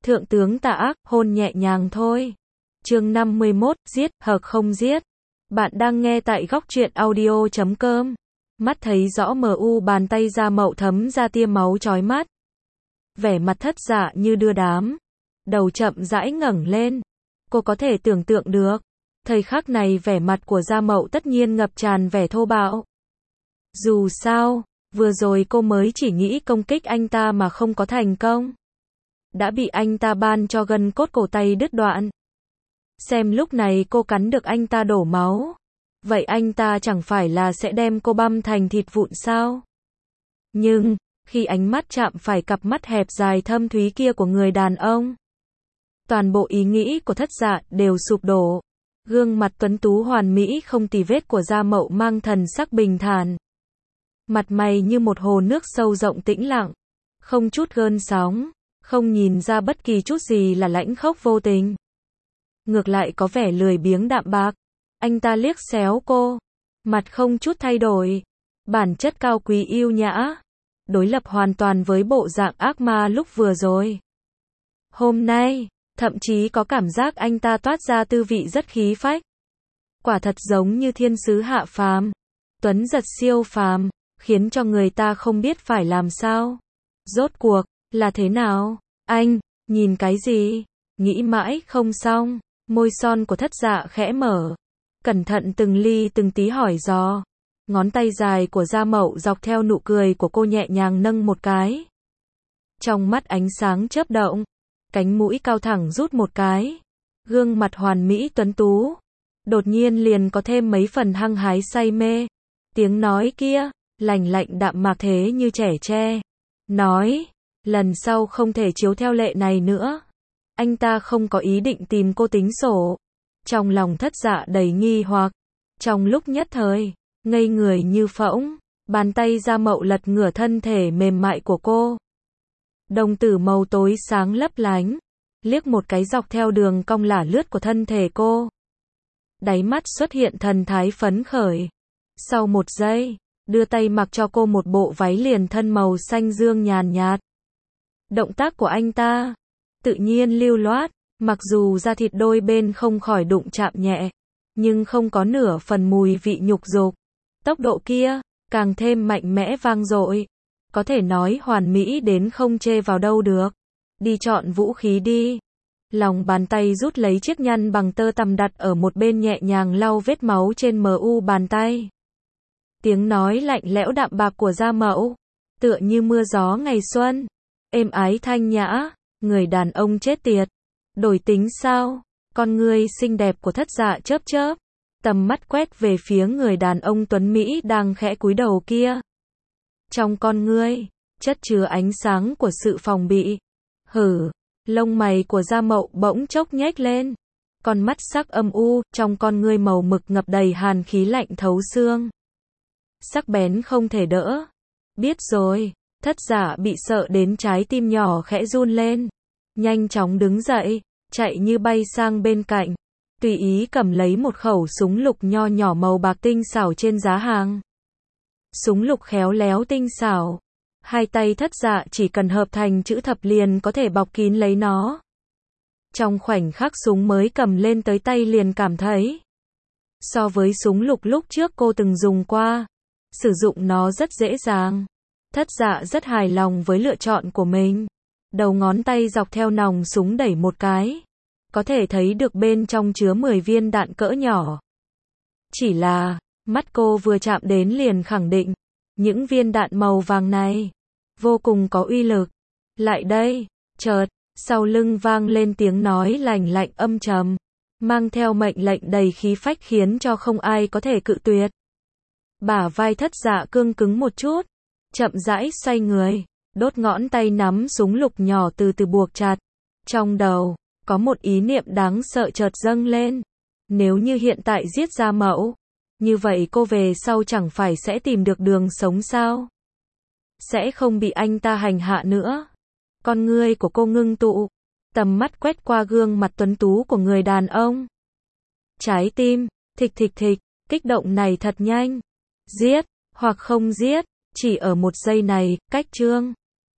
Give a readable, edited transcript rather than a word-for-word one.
Thượng tướng tà ác, hôn nhẹ nhàng thôi. Chương 51, giết, hoặc không giết. Bạn đang nghe tại góc truyện audio.com. Mắt thấy rõ mờ u bàn tay Gia Mậu thấm ra tia máu chói mắt. Vẻ mặt thất dạ như đưa đám. Đầu chậm rãi ngẩng lên. Cô có thể tưởng tượng được. Thời khắc này vẻ mặt của Gia Mậu tất nhiên ngập tràn vẻ thô bạo. Dù sao, vừa rồi cô mới chỉ nghĩ công kích anh ta mà không có thành công. Đã bị anh ta ban cho gân cốt cổ tay đứt đoạn. Xem lúc này cô cắn được anh ta đổ máu. Vậy anh ta chẳng phải là sẽ đem cô băm thành thịt vụn sao? Nhưng, khi ánh mắt chạm phải cặp mắt hẹp dài thâm thúy kia của người đàn ông, toàn bộ ý nghĩ của thất dạ đều sụp đổ. Gương mặt tuấn tú hoàn mỹ không tì vết của Gia Mậu mang thần sắc bình thản. Mặt mày như một hồ nước sâu rộng tĩnh lặng, không chút gợn sóng, không nhìn ra bất kỳ chút gì là lãnh khốc vô tình. Ngược lại có vẻ lười biếng đạm bạc. Anh ta liếc xéo cô, mặt không chút thay đổi, bản chất cao quý yêu nhã, đối lập hoàn toàn với bộ dạng ác ma lúc vừa rồi. Hôm nay, thậm chí có cảm giác anh ta toát ra tư vị rất khí phách. Quả thật giống như thiên sứ hạ phàm, tuấn giật siêu phàm, khiến cho người ta không biết phải làm sao. Rốt cuộc, là thế nào? Anh, nhìn cái gì? Nghĩ mãi không xong, môi son của thất dạ khẽ mở. Cẩn thận từng ly từng tí hỏi dò. Ngón tay dài của Gia Mậu dọc theo nụ cười của cô nhẹ nhàng nâng một cái. Trong mắt ánh sáng chớp động, cánh mũi cao thẳng rút một cái. Gương mặt hoàn mỹ tuấn tú, đột nhiên liền có thêm mấy phần hăng hái say mê. Tiếng nói kia, lành lạnh đạm mạc thế như trẻ tre. Nói, lần sau không thể chiếu theo lệ này nữa. Anh ta không có ý định tìm cô tính sổ. Trong lòng thất dạ đầy nghi hoặc. Trong lúc nhất thời, ngây người như phỗng, bàn tay Gia Mậu lật ngửa thân thể mềm mại của cô. Đồng tử màu tối sáng lấp lánh, liếc một cái dọc theo đường cong lả lướt của thân thể cô. Đáy mắt xuất hiện thần thái phấn khởi. Sau một giây, đưa tay mặc cho cô một bộ váy liền thân màu xanh dương nhàn nhạt. Động tác của anh ta tự nhiên lưu loát, mặc dù da thịt đôi bên không khỏi đụng chạm nhẹ, nhưng không có nửa phần mùi vị nhục dục. Tốc độ kia, càng thêm mạnh mẽ vang dội. Có thể nói hoàn mỹ đến không chê vào đâu được. Đi chọn vũ khí đi. Lòng bàn tay rút lấy chiếc nhăn bằng tơ tằm đặt ở một bên nhẹ nhàng lau vết máu trên mu bàn tay. Tiếng nói lạnh lẽo đạm bạc của Gia Mậu, tựa như mưa gió ngày xuân, êm ái thanh nhã. Người đàn ông chết tiệt. Đổi tính sao? Con ngươi xinh đẹp của thất dạ chớp chớp. Tầm mắt quét về phía người đàn ông tuấn Mỹ đang khẽ cúi đầu kia. Trong con ngươi, chất chứa ánh sáng của sự phòng bị. Hử, lông mày của Gia Mậu bỗng chốc nhếch lên. Con mắt sắc âm u, trong con ngươi màu mực ngập đầy hàn khí lạnh thấu xương. Sắc bén không thể đỡ. Biết rồi, thất dạ bị sợ đến trái tim nhỏ khẽ run lên. Nhanh chóng đứng dậy, chạy như bay sang bên cạnh. Tùy ý cầm lấy một khẩu súng lục nho nhỏ màu bạc tinh xảo trên giá hàng. Súng lục khéo léo tinh xảo. Hai tay thất dạ chỉ cần hợp thành chữ thập liền có thể bọc kín lấy nó. Trong khoảnh khắc súng mới cầm lên tới tay liền cảm thấy. So với súng lục lúc trước cô từng dùng qua, sử dụng nó rất dễ dàng. Thất dạ rất hài lòng với lựa chọn của mình. Đầu ngón tay dọc theo nòng súng đẩy một cái. Có thể thấy được bên trong chứa 10 viên đạn cỡ nhỏ. Chỉ là, mắt cô vừa chạm đến liền khẳng định, những viên đạn màu vàng này, vô cùng có uy lực. Lại đây, chợt, sau lưng vang lên tiếng nói lành lạnh âm trầm, mang theo mệnh lệnh đầy khí phách khiến cho không ai có thể cự tuyệt. Bả vai thất dạ cương cứng một chút, chậm rãi xoay người, đốt ngón tay nắm súng lục nhỏ từ từ buộc chặt. Trong đầu, có một ý niệm đáng sợ chợt dâng lên. Nếu như hiện tại giết Gia Mậu, như vậy cô về sau chẳng phải sẽ tìm được đường sống sao? Sẽ không bị anh ta hành hạ nữa. Con ngươi của cô ngưng tụ, tầm mắt quét qua gương mặt tuấn tú của người đàn ông. Trái tim, thịch thịch thịch, kích động này thật nhanh. Giết, hoặc không giết, chỉ ở một giây này, cách chương